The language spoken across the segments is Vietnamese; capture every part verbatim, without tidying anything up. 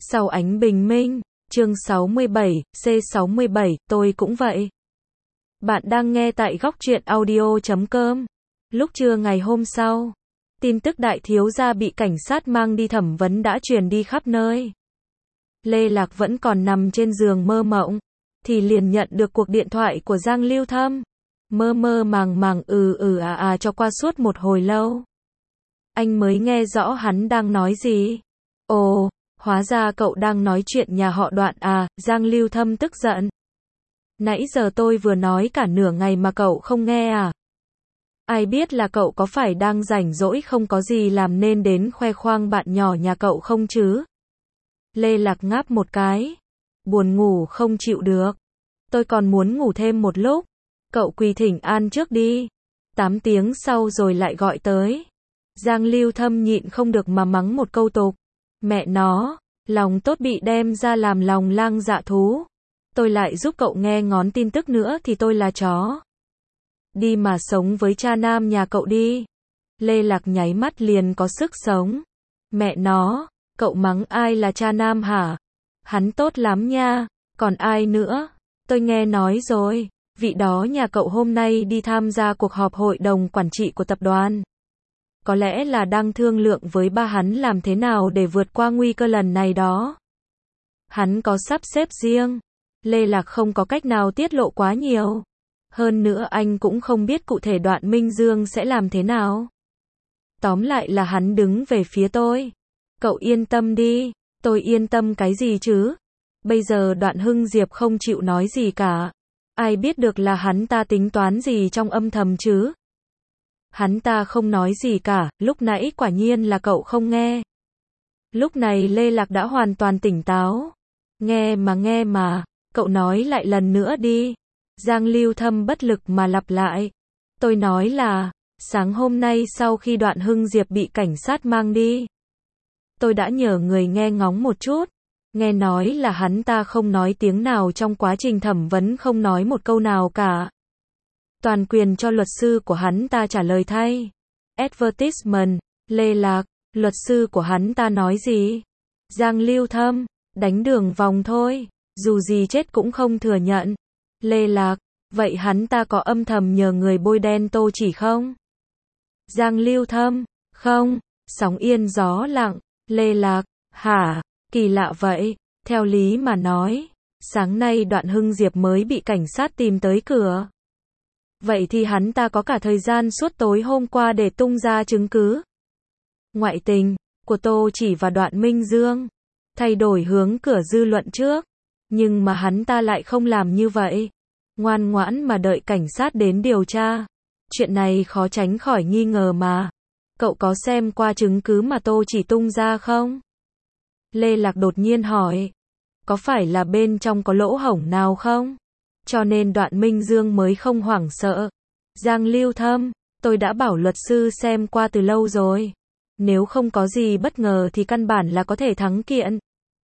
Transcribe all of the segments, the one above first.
Sau ánh bình minh, chương sáu mươi bảy, C sáu mươi bảy, tôi cũng vậy. Bạn đang nghe tại góc truyện audio chấm com. Lúc trưa ngày hôm sau, tin tức đại thiếu gia bị cảnh sát mang đi thẩm vấn đã truyền đi khắp nơi. Lê Lạc vẫn còn nằm trên giường mơ mộng, thì liền nhận được cuộc điện thoại của Giang Lưu Thâm. Mơ mơ màng màng ừ ừ à à cho qua suốt một hồi lâu. Anh mới nghe rõ hắn đang nói gì. Ồ, hóa ra cậu đang nói chuyện nhà họ Đoạn à, Giang Lưu Thâm tức giận. Nãy giờ tôi vừa nói cả nửa ngày mà cậu không nghe à? Ai biết là cậu có phải đang rảnh rỗi không có gì làm nên đến khoe khoang bạn nhỏ nhà cậu không chứ? Lê Lạc ngáp một cái. Buồn ngủ không chịu được. Tôi còn muốn ngủ thêm một lúc. Cậu quỳ thỉnh an trước đi. Tám tiếng sau rồi lại gọi tới. Giang Lưu Thâm nhịn không được mà mắng một câu tục. Mẹ nó, lòng tốt bị đem ra làm lòng lang dạ thú. Tôi lại giúp cậu nghe ngón tin tức nữa thì tôi là chó. Đi mà sống với cha nam nhà cậu đi. Lê Lạc nháy mắt liền có sức sống. Mẹ nó, cậu mắng ai là cha nam hả? Hắn tốt lắm nha, còn ai nữa? Tôi nghe nói rồi, vị đó nhà cậu hôm nay đi tham gia cuộc họp hội đồng quản trị của tập đoàn. Có lẽ là đang thương lượng với ba hắn làm thế nào để vượt qua nguy cơ lần này đó. Hắn có sắp xếp riêng. Lê Lạc không có cách nào tiết lộ quá nhiều. Hơn nữa anh cũng không biết cụ thể Đoạn Minh Dương sẽ làm thế nào. Tóm lại là hắn đứng về phía tôi. Cậu yên tâm đi. Tôi yên tâm cái gì chứ? Bây giờ Đoạn Hưng Diệp không chịu nói gì cả. Ai biết được là hắn ta tính toán gì trong âm thầm chứ? Hắn ta không nói gì cả, lúc nãy quả nhiên là cậu không nghe. Lúc này Lê Lạc đã hoàn toàn tỉnh táo. Nghe mà nghe mà, cậu nói lại lần nữa đi. Giang Lưu Thâm bất lực mà lặp lại. Tôi nói là, sáng hôm nay sau khi Đoạn Hưng Diệp bị cảnh sát mang đi, tôi đã nhờ người nghe ngóng một chút. Nghe nói là hắn ta không nói tiếng nào trong quá trình thẩm vấn, không nói một câu nào cả. Toàn quyền cho luật sư của hắn ta trả lời thay. Advertisement, Lê Lạc, luật sư của hắn ta nói gì? Giang Lưu Thâm, đánh đường vòng thôi, dù gì chết cũng không thừa nhận. Lê Lạc, vậy hắn ta có âm thầm nhờ người bôi đen Tô Chỉ không? Giang Lưu Thâm, không, sóng yên gió lặng. Lê Lạc, hả, kỳ lạ vậy, theo lý mà nói, sáng nay Đoạn Hưng Diệp mới bị cảnh sát tìm tới cửa. Vậy thì hắn ta có cả thời gian suốt tối hôm qua để tung ra chứng cứ. Ngoại tình của Tô Chỉ và Đoạn Minh Dương, thay đổi hướng cửa dư luận trước. Nhưng mà hắn ta lại không làm như vậy. Ngoan ngoãn mà đợi cảnh sát đến điều tra. Chuyện này khó tránh khỏi nghi ngờ mà. Cậu có xem qua chứng cứ mà Tô Chỉ tung ra không? Lê Lạc đột nhiên hỏi. Có phải là bên trong có lỗ hổng nào không? Cho nên Đoạn Minh Dương mới không hoảng sợ. Giang Lưu Thâm, tôi đã bảo luật sư xem qua từ lâu rồi. Nếu không có gì bất ngờ thì căn bản là có thể thắng kiện.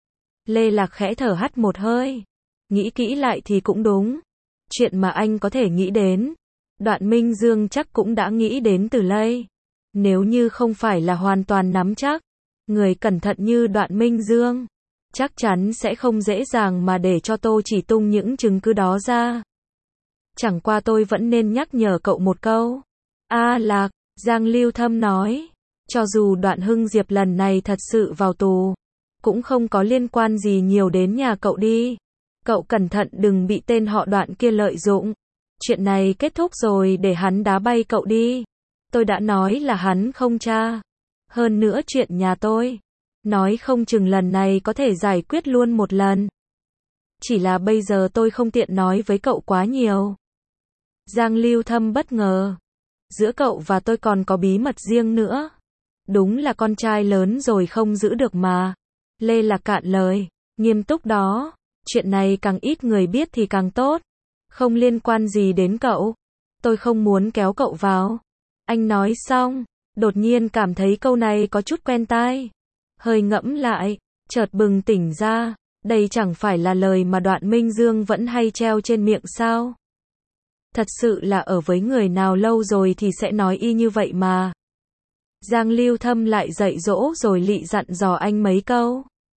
Lê Lạc khẽ thở hắt một hơi. Nghĩ kỹ lại thì cũng đúng. Chuyện mà anh có thể nghĩ đến, Đoạn Minh Dương chắc cũng đã nghĩ đến từ lâu. Nếu như không phải là hoàn toàn nắm chắc, người cẩn thận như Đoạn Minh Dương, chắc chắn sẽ không dễ dàng mà để cho Tô Chỉ tung những chứng cứ đó ra. Chẳng qua tôi vẫn nên nhắc nhở cậu một câu. A Lạc, Giang Lưu Thâm nói, cho dù Đoạn Hưng Diệp lần này thật sự vào tù, cũng không có liên quan gì nhiều đến nhà cậu đi. Cậu cẩn thận đừng bị tên họ Đoạn kia lợi dụng. Chuyện này kết thúc rồi để hắn đá bay cậu đi. Tôi đã nói là hắn không tra. Hơn nữa chuyện nhà tôi, nói không chừng lần này có thể giải quyết luôn một lần. Chỉ là bây giờ tôi không tiện nói với cậu quá nhiều. Giang Lưu Thâm bất ngờ. Giữa cậu và tôi còn có bí mật riêng nữa. Đúng là con trai lớn rồi không giữ được mà. Lê Lạc cạn lời. Nghiêm túc đó. Chuyện này càng ít người biết thì càng tốt. Không liên quan gì đến cậu. Tôi không muốn kéo cậu vào. Anh nói xong, đột nhiên cảm thấy câu này có chút quen tai. Hơi ngẫm lại, chợt bừng tỉnh ra. Đây chẳng phải là lời mà Đoạn Minh Dương vẫn hay treo trên miệng sao? Thật sự là ở với người nào lâu rồi thì sẽ nói y như vậy mà. Giang Lưu Thâm lại dạy dỗ rồi lị dặn dò anh mấy câu.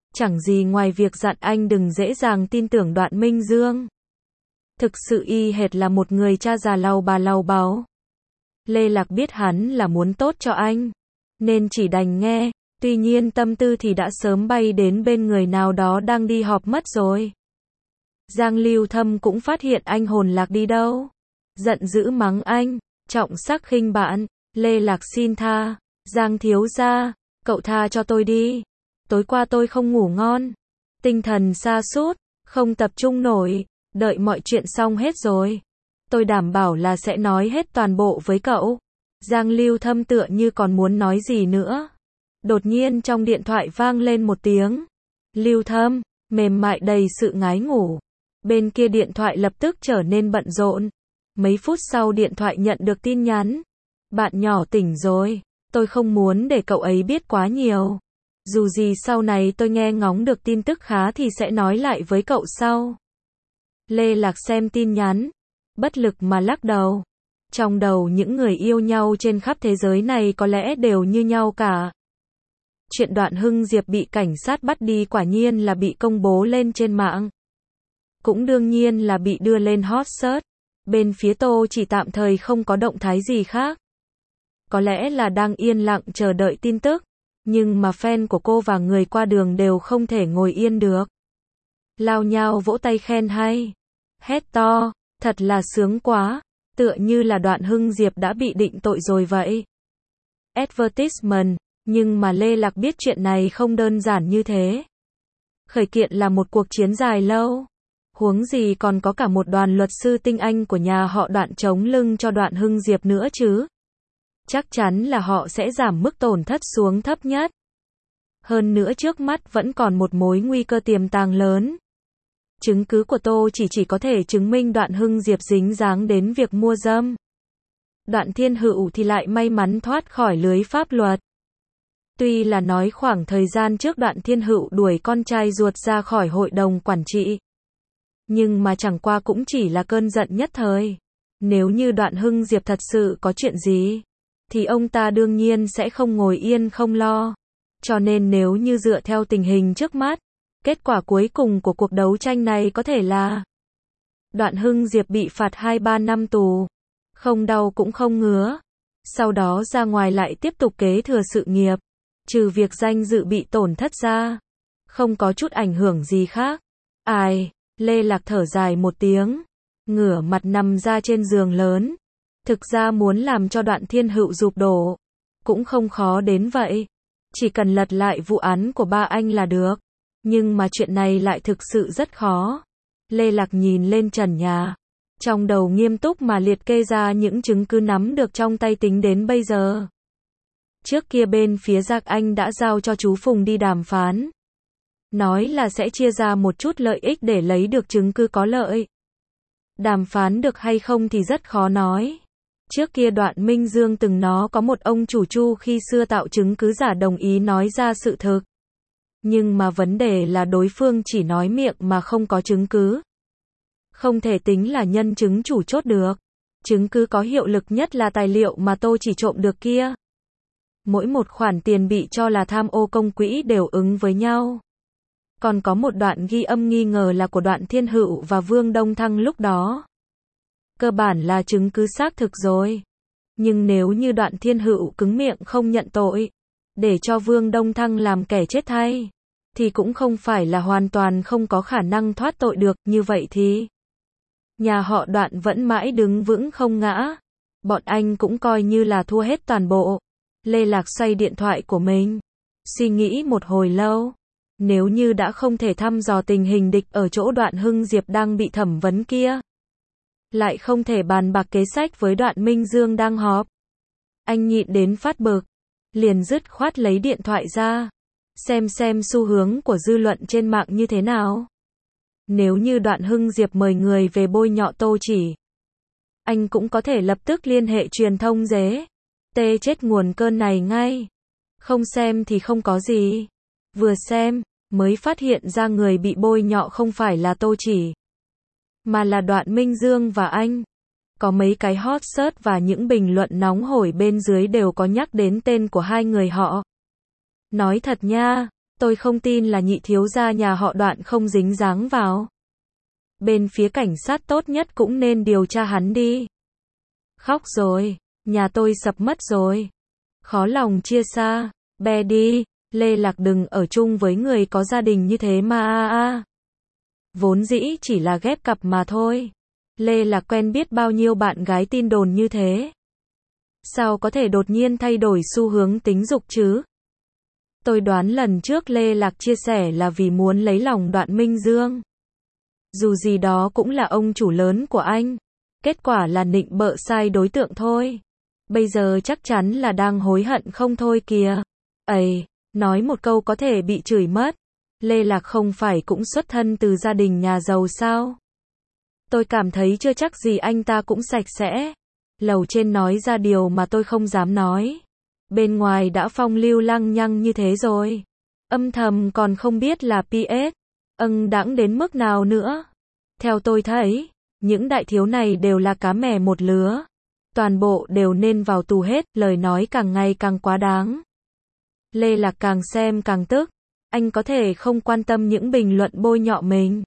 chẳng gì ngoài việc dặn anh đừng dễ dàng tin tưởng Đoạn Minh Dương. Thực sự y hệt là một người cha già lau bà lau báu. Lê Lạc biết hắn là muốn tốt cho anh, nên chỉ đành nghe, tuy nhiên tâm tư thì đã sớm bay đến bên người nào đó đang đi họp mất rồi. Giang Lưu Thâm cũng phát hiện anh hồn lạc đi đâu. Giận dữ mắng anh, trọng sắc khinh bạn, Lê Lạc xin tha, Giang thiếu gia, cậu tha cho tôi đi. Tối qua tôi không ngủ ngon, tinh thần sa sút, không tập trung nổi, đợi mọi chuyện xong hết rồi. Tôi đảm bảo là sẽ nói hết toàn bộ với cậu. Giang Lưu Thâm tựa như còn muốn nói gì nữa. Đột nhiên trong điện thoại vang lên một tiếng. Lưu Thâm, mềm mại đầy sự ngái ngủ. Bên kia điện thoại lập tức trở nên bận rộn. Mấy phút sau điện thoại nhận được tin nhắn. Bạn nhỏ tỉnh rồi, tôi không muốn để cậu ấy biết quá nhiều. Dù gì sau này tôi nghe ngóng được tin tức khá thì sẽ nói lại với cậu sau. Lê Lạc xem tin nhắn, bất lực mà lắc đầu. Trong đầu những người yêu nhau trên khắp thế giới này có lẽ đều như nhau cả. Chuyện Đoạn Hưng Diệp bị cảnh sát bắt đi quả nhiên là bị công bố lên trên mạng. Cũng đương nhiên là bị đưa lên hot search. Bên phía Tô chỉ tạm thời không có động thái gì khác. Có lẽ là đang yên lặng chờ đợi tin tức. Nhưng mà fan của cô và người qua đường đều không thể ngồi yên được. Lao nhao vỗ tay khen hay. Hét to, thật là sướng quá. Tựa như là Đoạn Hưng Diệp đã bị định tội rồi vậy. Advertisement, nhưng mà Lê Lạc biết chuyện này không đơn giản như thế. Khởi kiện là một cuộc chiến dài lâu. Huống gì còn có cả một đoàn luật sư tinh anh của nhà họ Đoạn chống lưng cho Đoạn Hưng Diệp nữa chứ. Chắc chắn là họ sẽ giảm mức tổn thất xuống thấp nhất. Hơn nữa trước mắt vẫn còn một mối nguy cơ tiềm tàng lớn. Chứng cứ của Tô chỉ chỉ có thể chứng minh Đoạn Hưng Diệp dính dáng đến việc mua dâm. Đoạn Thiên Hữu thì lại may mắn thoát khỏi lưới pháp luật. Tuy là nói khoảng thời gian trước Đoạn Thiên Hữu đuổi con trai ruột ra khỏi hội đồng quản trị. Nhưng mà chẳng qua cũng chỉ là cơn giận nhất thời. Nếu như Đoạn Hưng Diệp thật sự có chuyện gì, thì ông ta đương nhiên sẽ không ngồi yên không lo. Cho nên nếu như dựa theo tình hình trước mắt, kết quả cuối cùng của cuộc đấu tranh này có thể là Đoạn Hưng Diệp bị phạt hai ba năm tù. Không đau cũng không ngứa. Sau đó ra ngoài lại tiếp tục kế thừa sự nghiệp. Trừ việc danh dự bị tổn thất ra, không có chút ảnh hưởng gì khác. Ai, Lê Lạc thở dài một tiếng, ngửa mặt nằm ra trên giường lớn. Thực ra muốn làm cho Đoạn Thiên Hữu sụp đổ, cũng không khó đến vậy. Chỉ cần lật lại vụ án của ba anh là được. Nhưng mà chuyện này lại thực sự rất khó. Lê Lạc nhìn lên trần nhà. Trong đầu nghiêm túc mà liệt kê ra những chứng cứ nắm được trong tay tính đến bây giờ. Trước kia bên phía Giác Anh đã giao cho chú Phùng đi đàm phán. Nói là sẽ chia ra một chút lợi ích để lấy được chứng cứ có lợi. Đàm phán được hay không thì rất khó nói. Trước kia Đoạn Minh Dương từng nó có một ông chủ Chu khi xưa tạo chứng cứ giả đồng ý nói ra sự thực. Nhưng mà vấn đề là đối phương chỉ nói miệng mà không có chứng cứ. Không thể tính là nhân chứng chủ chốt được. Chứng cứ có hiệu lực nhất là tài liệu mà Tô chỉ trộm được kia. Mỗi một khoản tiền bị cho là tham ô công quỹ đều ứng với nhau. Còn có một đoạn ghi âm nghi ngờ là của Đoạn Thiên Hữu và Vương Đông Thăng lúc đó. Cơ bản là chứng cứ xác thực rồi. Nhưng nếu như Đoạn Thiên Hữu cứng miệng không nhận tội, để cho Vương Đông Thăng làm kẻ chết thay, thì cũng không phải là hoàn toàn không có khả năng thoát tội được. Như vậy thì nhà họ Đoạn vẫn mãi đứng vững không ngã. Bọn anh cũng coi như là thua hết toàn bộ. Lê Lạc xoay điện thoại của mình, suy nghĩ một hồi lâu. Nếu như đã không thể thăm dò tình hình địch ở chỗ Đoạn Hưng Diệp đang bị thẩm vấn kia, lại không thể bàn bạc kế sách với Đoạn Minh Dương đang họp, anh nhịn đến phát bực, liền dứt khoát lấy điện thoại ra, xem xem xu hướng của dư luận trên mạng như thế nào. Nếu như Đoạn Hưng Diệp mời người về bôi nhọ Tô Chỉ, anh cũng có thể lập tức liên hệ truyền thông dế, tê chết nguồn cơn này ngay. Không xem thì không có gì. Vừa xem, mới phát hiện ra người bị bôi nhọ không phải là Tô Chỉ, mà là Đoạn Minh Dương và anh. Có mấy cái hot search và những bình luận nóng hổi bên dưới đều có nhắc đến tên của hai người họ. Nói thật nha, Tôi không tin là nhị thiếu gia nhà họ Đoạn không dính dáng vào. Bên phía cảnh sát tốt nhất cũng nên điều tra hắn đi. Khóc rồi, nhà tôi sập mất rồi. Khó lòng chia xa, bè đi, Lê Lạc đừng ở chung với người có gia đình như thế mà a a. Vốn dĩ chỉ là ghép cặp mà thôi. Lê Lạc quen biết bao nhiêu bạn gái tin đồn như thế. Sao có thể đột nhiên thay đổi xu hướng tính dục chứ? Tôi đoán lần trước Lê Lạc chia sẻ là vì muốn lấy lòng Đoạn Minh Dương. Dù gì đó cũng là ông chủ lớn của anh. Kết quả là nịnh bợ sai đối tượng thôi. Bây giờ chắc chắn là đang hối hận không thôi kìa. Ây, nói một câu có thể bị chửi mất. Lê Lạc không phải cũng xuất thân từ gia đình nhà giàu sao? Tôi cảm thấy chưa chắc gì anh ta cũng sạch sẽ. Lầu trên nói ra điều mà tôi không dám nói. Bên ngoài đã phong lưu lăng nhăng như thế rồi. Âm thầm còn không biết là pê ét. Âng đãng đến mức nào nữa. Theo tôi thấy, những đại thiếu này đều là cá mè một lứa. Toàn bộ đều nên vào tù hết, lời nói càng ngày càng quá đáng. Lê Lạc càng xem càng tức. Anh có thể không quan tâm những bình luận bôi nhọ mình.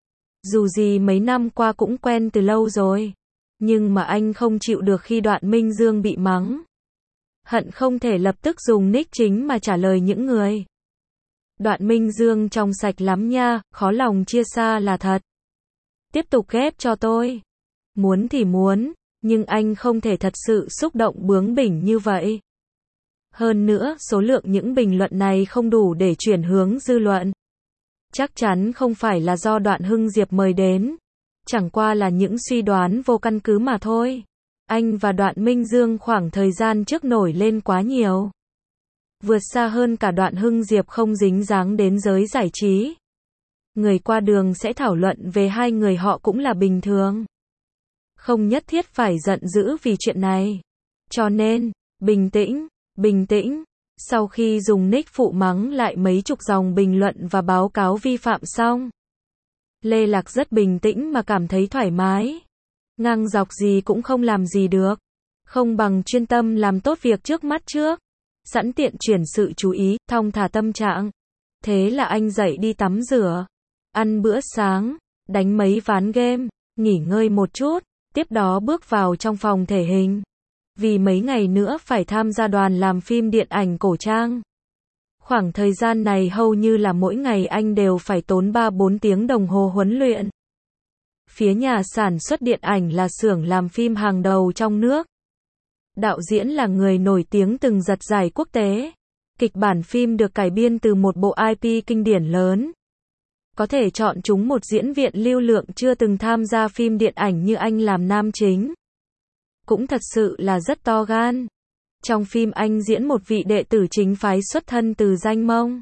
Dù gì mấy năm qua cũng quen từ lâu rồi. Nhưng mà anh không chịu được khi Đoạn Minh Dương bị mắng. Hận không thể lập tức dùng nick chính mà trả lời những người. Đoạn Minh Dương trong sạch lắm nha, khó lòng chia xa là thật. Tiếp tục ghép cho tôi. Muốn thì muốn, nhưng anh không thể thật sự xúc động bướng bỉnh như vậy. Hơn nữa, số lượng những bình luận này không đủ để chuyển hướng dư luận. Chắc chắn không phải là do Đoạn Hưng Diệp mời đến. Chẳng qua là những suy đoán vô căn cứ mà thôi. Anh và Đoạn Minh Dương khoảng thời gian trước nổi lên quá nhiều. Vượt xa hơn cả Đoạn Hưng Diệp không dính dáng đến giới giải trí. Người qua đường sẽ thảo luận về hai người họ cũng là bình thường. Không nhất thiết phải giận dữ vì chuyện này. Cho nên, bình tĩnh, bình tĩnh. Sau khi dùng nick phụ mắng lại mấy chục dòng bình luận và báo cáo vi phạm xong, Lê Lạc rất bình tĩnh mà cảm thấy thoải mái. Ngang dọc gì cũng không làm gì được. Không bằng chuyên tâm làm tốt việc trước mắt trước. Sẵn tiện chuyển sự chú ý, thong thả tâm trạng. Thế là anh dậy đi tắm rửa, ăn bữa sáng, đánh mấy ván game, nghỉ ngơi một chút, tiếp đó bước vào trong phòng thể hình. Vì mấy ngày nữa phải tham gia đoàn làm phim điện ảnh cổ trang. Khoảng thời gian này hầu như là mỗi ngày anh đều phải tốn ba bốn tiếng đồng hồ huấn luyện. Phía nhà sản xuất điện ảnh là xưởng làm phim hàng đầu trong nước. Đạo diễn là người nổi tiếng từng giật giải quốc tế. Kịch bản phim được cải biên từ một bộ i pê kinh điển lớn. Có thể chọn chúng một diễn viên lưu lượng chưa từng tham gia phim điện ảnh như anh làm nam chính. Cũng thật sự là rất to gan. Trong phim anh diễn một vị đệ tử chính phái xuất thân từ danh Mông.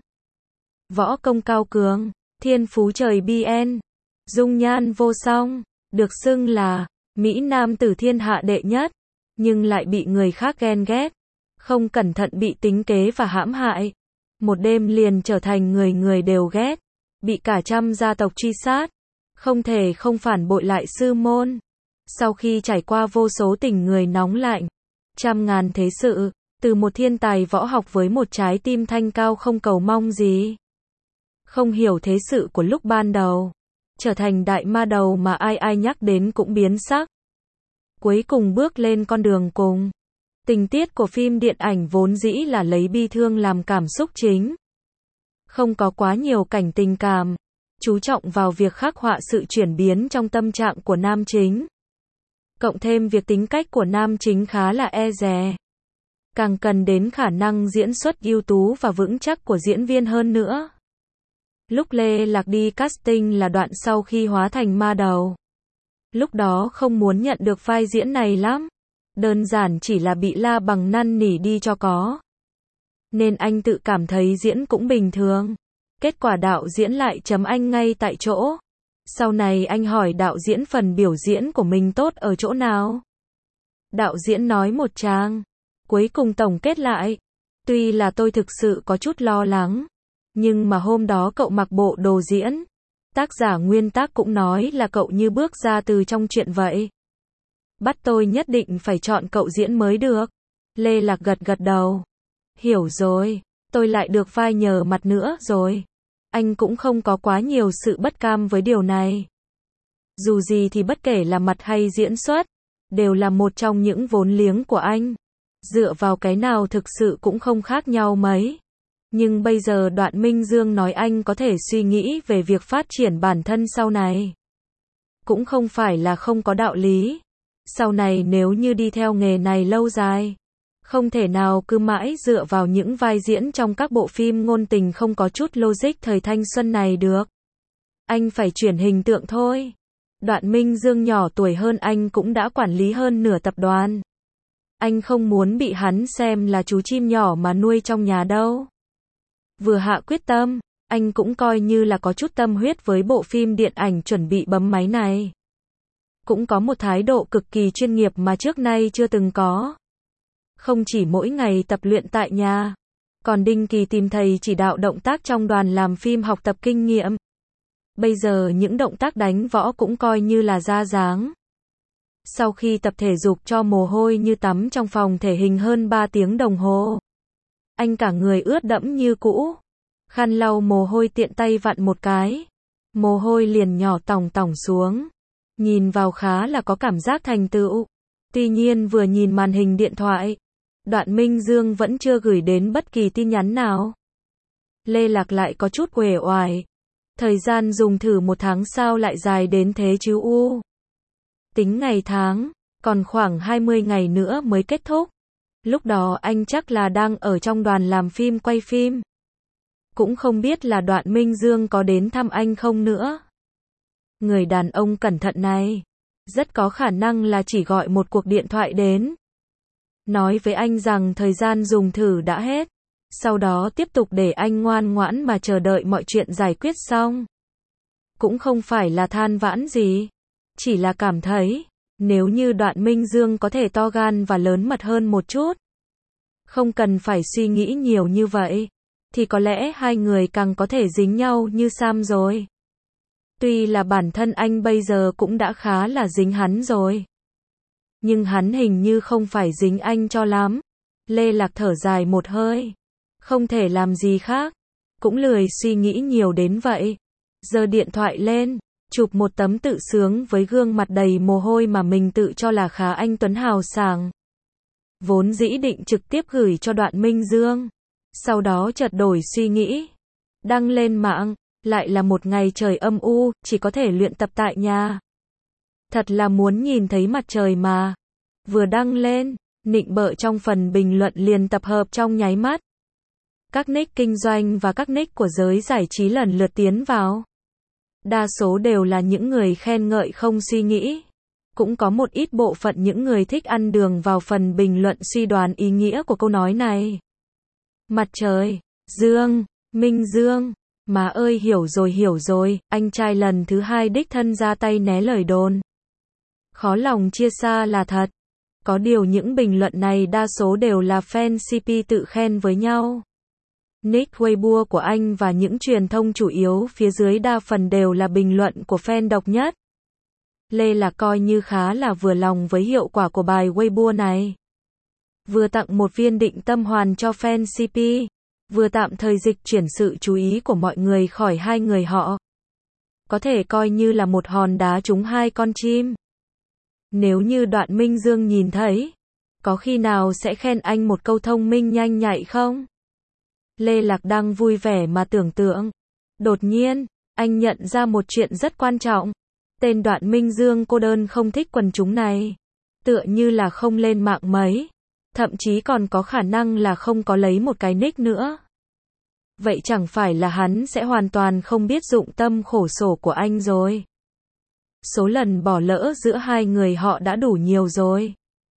Võ công cao cường, thiên phú trời bien, dung nhan vô song, được xưng là Mỹ Nam tử thiên hạ đệ nhất, nhưng lại bị người khác ghen ghét, không cẩn thận bị tính kế và hãm hại. Một đêm liền trở thành người người đều ghét, bị cả trăm gia tộc truy sát, không thể không phản bội lại sư môn. Sau khi trải qua vô số tình người nóng lạnh, trăm ngàn thế sự, từ một thiên tài võ học với một trái tim thanh cao không cầu mong gì. Không hiểu thế sự của lúc ban đầu, trở thành đại ma đầu mà ai ai nhắc đến cũng biến sắc. Cuối cùng bước lên con đường cùng. Tình tiết của phim điện ảnh vốn dĩ là lấy bi thương làm cảm xúc chính. Không có quá nhiều cảnh tình cảm, chú trọng vào việc khắc họa sự chuyển biến trong tâm trạng của nam chính. Cộng thêm việc tính cách của nam chính khá là e dè. Càng cần đến khả năng diễn xuất ưu tú và vững chắc của diễn viên hơn nữa. Lúc Lê Lạc đi casting là đoạn sau khi hóa thành ma đầu. Lúc đó không muốn nhận được vai diễn này lắm. Đơn giản chỉ là bị La Bằng năn nỉ đi cho có. Nên anh tự cảm thấy diễn cũng bình thường. Kết quả đạo diễn lại chấm anh ngay tại chỗ. Sau này anh hỏi đạo diễn phần biểu diễn của mình tốt ở chỗ nào. Đạo diễn nói một tràng. Cuối cùng tổng kết lại. Tuy là tôi thực sự có chút lo lắng. Nhưng mà hôm đó cậu mặc bộ đồ diễn. Tác giả nguyên tác cũng nói là cậu như bước ra từ trong chuyện vậy. Bắt tôi nhất định phải chọn cậu diễn mới được. Lê Lạc gật gật đầu. Hiểu rồi. tôi lại được vai nhờ mặt nữa rồi. Anh cũng không có quá nhiều sự bất cam với điều này. Dù gì thì bất kể là mặt hay diễn xuất, đều là một trong những vốn liếng của anh. Dựa vào cái nào thực sự cũng không khác nhau mấy. Nhưng bây giờ Đoạn Minh Dương nói anh có thể suy nghĩ về việc phát triển bản thân sau này. Cũng không phải là không có đạo lý. Sau này nếu như đi theo nghề này lâu dài, không thể nào cứ mãi dựa vào những vai diễn trong các bộ phim ngôn tình không có chút logic thời thanh xuân này được. Anh phải chuyển hình tượng thôi. Đoạn Minh Dương nhỏ tuổi hơn anh cũng đã quản lý hơn nửa tập đoàn. Anh không muốn bị hắn xem là chú chim nhỏ mà nuôi trong nhà đâu. Vừa hạ quyết tâm, anh cũng coi như là có chút tâm huyết với bộ phim điện ảnh chuẩn bị bấm máy này. Cũng có một thái độ cực kỳ chuyên nghiệp mà trước nay chưa từng có. Không chỉ mỗi ngày tập luyện tại nhà, còn định kỳ tìm thầy chỉ đạo động tác trong đoàn làm phim học tập kinh nghiệm. Bây giờ những động tác đánh võ cũng coi như là ra dáng. Sau khi tập thể dục cho mồ hôi như tắm trong phòng thể hình hơn ba tiếng đồng hồ, anh cả người ướt đẫm như cũ. Khăn lau mồ hôi tiện tay vặn một cái, mồ hôi liền nhỏ tòng tòng xuống. Nhìn vào khá là có cảm giác thành tựu. Tuy nhiên vừa nhìn màn hình điện thoại, Đoạn Minh Dương vẫn chưa gửi đến bất kỳ tin nhắn nào. Lê Lạc lại có chút uể oải. Thời gian dùng thử một tháng sao lại dài đến thế chứ u. Tính ngày tháng, còn khoảng hai mươi ngày nữa mới kết thúc. Lúc đó anh chắc là đang ở trong đoàn làm phim quay phim. Cũng không biết là Đoạn Minh Dương có đến thăm anh không nữa. Người đàn ông cẩn thận này, rất có khả năng là chỉ gọi một cuộc điện thoại đến. Nói với anh rằng thời gian dùng thử đã hết. Sau đó tiếp tục để anh ngoan ngoãn mà chờ đợi mọi chuyện giải quyết xong. Cũng không phải là than vãn gì. Chỉ là cảm thấy, nếu như Đoạn Minh Dương có thể to gan và lớn mật hơn một chút, không cần phải suy nghĩ nhiều như vậy, thì có lẽ hai người càng có thể dính nhau như Sam rồi. Tuy là bản thân anh bây giờ cũng đã khá là dính hắn rồi, nhưng hắn hình như không phải dính anh cho lắm. Lê Lạc thở dài một hơi. Không thể làm gì khác. Cũng lười suy nghĩ nhiều đến vậy. Giơ điện thoại lên, chụp một tấm tự sướng với gương mặt đầy mồ hôi mà mình tự cho là khá anh tuấn hào sảng. Vốn dĩ định trực tiếp gửi cho Đoạn Minh Dương. Sau đó chợt đổi suy nghĩ. Đăng lên mạng, lại là một ngày trời âm u, chỉ có thể luyện tập tại nhà. Thật là muốn nhìn thấy mặt trời mà. Vừa đăng lên, nịnh bợ trong phần bình luận liền tập hợp trong nháy mắt. Các nick kinh doanh và các nick của giới giải trí lần lượt tiến vào. Đa số đều là những người khen ngợi không suy nghĩ. Cũng có một ít bộ phận những người thích ăn đường vào phần bình luận suy đoán ý nghĩa của câu nói này. Mặt trời, Dương, Minh Dương, má ơi hiểu rồi hiểu rồi, anh trai lần thứ hai đích thân ra tay né lời đồn. Khó lòng chia xa là thật. Có điều những bình luận này đa số đều là fan xê pê tự khen với nhau. Nick Weibo của anh và những truyền thông chủ yếu phía dưới đa phần đều là bình luận của fan độc nhất. Lê Lạc coi như khá là vừa lòng với hiệu quả của bài Weibo này. Vừa tặng một viên định tâm hoàn cho fan xê pê, vừa tạm thời dịch chuyển sự chú ý của mọi người khỏi hai người họ. Có thể coi như là một hòn đá trúng hai con chim. Nếu như Đoạn Minh Dương nhìn thấy, có khi nào sẽ khen anh một câu thông minh nhanh nhạy không? Lê Lạc đang vui vẻ mà tưởng tượng. Đột nhiên, anh nhận ra một chuyện rất quan trọng. Tên Đoạn Minh Dương cô đơn không thích quần chúng này. Tựa như là không lên mạng mấy. Thậm chí còn có khả năng là không có lấy một cái nick nữa. Vậy chẳng phải là hắn sẽ hoàn toàn không biết dụng tâm khổ sở của anh rồi. Số lần bỏ lỡ giữa hai người họ đã đủ nhiều rồi.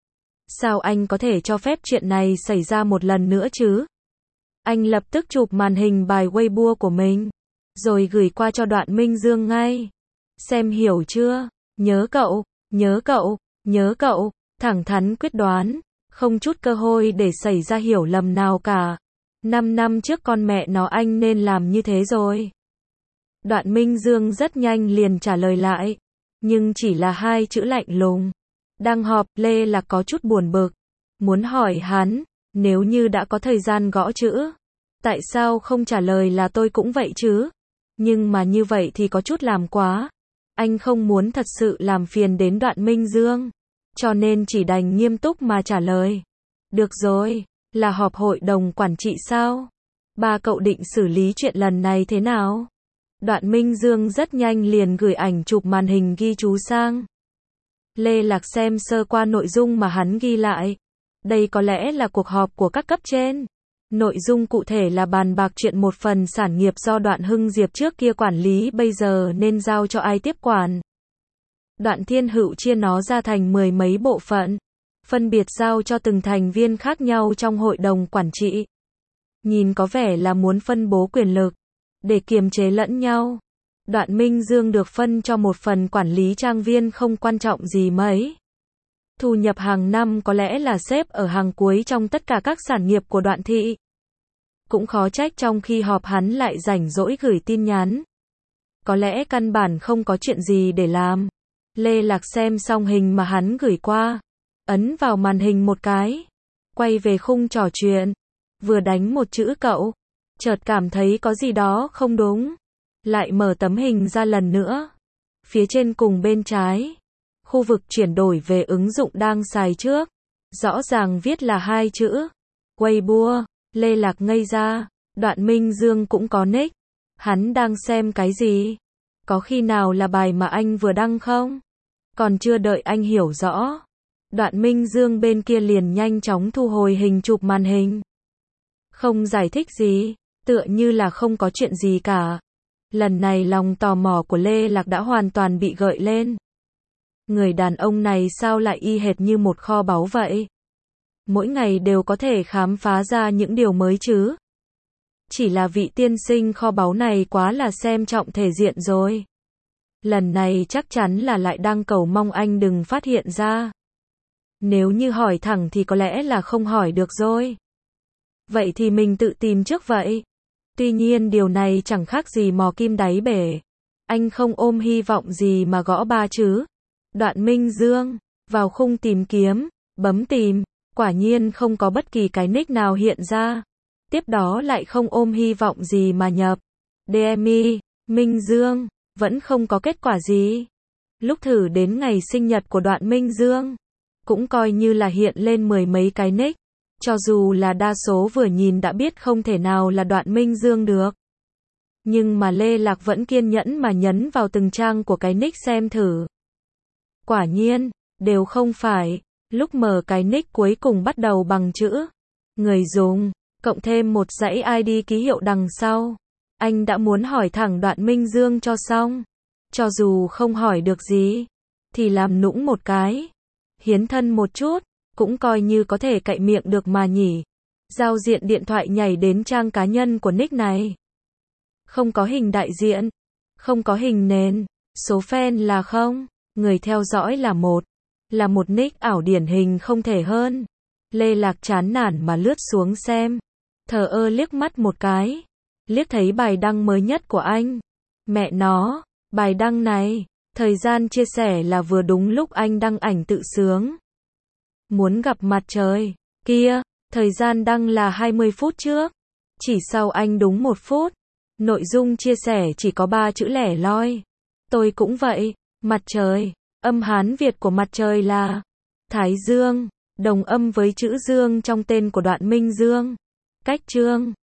Sao anh có thể cho phép chuyện này xảy ra một lần nữa chứ? Anh lập tức chụp màn hình bài Weibo của mình, rồi gửi qua cho Đoạn Minh Dương ngay. Xem hiểu chưa? Nhớ cậu, nhớ cậu, nhớ cậu, thẳng thắn quyết đoán, không chút cơ hội để xảy ra hiểu lầm nào cả. Năm năm trước con mẹ nó anh nên làm như thế rồi. Đoạn Minh Dương rất nhanh liền trả lời lại, nhưng chỉ là hai chữ lạnh lùng. Đang họp, Lê Lạc có chút buồn bực, muốn hỏi hắn, nếu như đã có thời gian gõ chữ Tại sao không trả lời là tôi cũng vậy chứ? Nhưng mà như vậy thì có chút làm quá. Anh không muốn thật sự làm phiền đến Đoạn Minh Dương. Cho nên chỉ đành nghiêm túc mà trả lời. Được rồi, là họp hội đồng quản trị sao? Ba cậu định xử lý chuyện lần này thế nào? Đoạn Minh Dương rất nhanh liền gửi ảnh chụp màn hình ghi chú sang. Lê Lạc xem sơ qua nội dung mà hắn ghi lại. Đây có lẽ là cuộc họp của các cấp trên. Nội dung cụ thể là bàn bạc chuyện một phần sản nghiệp do Đoạn Hưng Diệp trước kia quản lý bây giờ nên giao cho ai tiếp quản. Đoạn Thiên Hữu chia nó ra thành mười mấy bộ phận, phân biệt giao cho từng thành viên khác nhau trong hội đồng quản trị. Nhìn có vẻ là muốn phân bố quyền lực, để kiềm chế lẫn nhau. Đoạn Minh Dương được phân cho một phần quản lý trang viên không quan trọng gì mấy. Thu nhập hàng năm có lẽ là xếp ở hàng cuối trong tất cả các sản nghiệp của Đoạn thị. Cũng khó trách trong khi họp hắn lại rảnh rỗi gửi tin nhắn. Có lẽ căn bản không có chuyện gì để làm. Lê Lạc xem xong hình mà hắn gửi qua, ấn vào màn hình một cái, quay về khung trò chuyện, vừa đánh một chữ cậu, chợt cảm thấy có gì đó không đúng, lại mở tấm hình ra lần nữa. Phía trên cùng bên trái, khu vực chuyển đổi về ứng dụng đang xài trước, rõ ràng viết là hai chữ Weibo. Lê Lạc ngây ra, Đoạn Minh Dương cũng có nick. Hắn đang xem cái gì? Có khi nào là bài mà anh vừa đăng không? Còn chưa đợi anh hiểu rõ, Đoạn Minh Dương bên kia liền nhanh chóng thu hồi hình chụp màn hình. Không giải thích gì, tựa như là không có chuyện gì cả. Lần này lòng tò mò của Lê Lạc đã hoàn toàn bị gợi lên. Người đàn ông này sao lại y hệt như một kho báu vậy? Mỗi ngày đều có thể khám phá ra những điều mới chứ. Chỉ là vị tiên sinh kho báu này quá là xem trọng thể diện rồi. Lần này chắc chắn là lại đang cầu mong anh đừng phát hiện ra. Nếu như hỏi thẳng thì có lẽ là không hỏi được rồi. Vậy thì mình tự tìm trước vậy. Tuy nhiên điều này chẳng khác gì mò kim đáy bể. Anh không ôm hy vọng gì mà gõ ba chứ. Đoạn Minh Dương, vào khung tìm kiếm, bấm tìm, quả nhiên không có bất kỳ cái nick nào hiện ra. Tiếp đó lại không ôm hy vọng gì mà nhập đê em i, Minh Dương, vẫn không có kết quả gì. Lúc thử đến ngày sinh nhật của Đoạn Minh Dương, cũng coi như là hiện lên mười mấy cái nick, cho dù là đa số vừa nhìn đã biết không thể nào là Đoạn Minh Dương được. Nhưng mà Lê Lạc vẫn kiên nhẫn mà nhấn vào từng trang của cái nick xem thử. Quả nhiên, đều không phải. Lúc mở cái nick cuối cùng bắt đầu bằng chữ người dùng, cộng thêm một dãy i đê ký hiệu đằng sau. Anh đã muốn hỏi thẳng Đoạn Minh Dương cho xong. Cho dù không hỏi được gì, thì làm nũng một cái. Hiến thân một chút, cũng coi như có thể cậy miệng được mà nhỉ. Giao diện điện thoại nhảy đến trang cá nhân của nick này. Không có hình đại diện, không có hình nền, số fan là không, người theo dõi là một. Là một nick ảo điển hình không thể hơn. Lê Lạc chán nản mà lướt xuống xem. Thờ ơ liếc mắt một cái. Liếc thấy bài đăng mới nhất của anh. Mẹ nó, bài đăng này, thời gian chia sẻ là vừa đúng lúc anh đăng ảnh tự sướng. Muốn gặp mặt trời. Kia, thời gian đăng là hai mươi phút trước. Chỉ sau anh đúng một phút. Nội dung chia sẻ chỉ có ba chữ lẻ loi. Tôi cũng vậy, mặt trời. Âm Hán Việt của mặt trời là Thái Dương, đồng âm với chữ Dương trong tên của Đoạn Minh Dương. Cách chương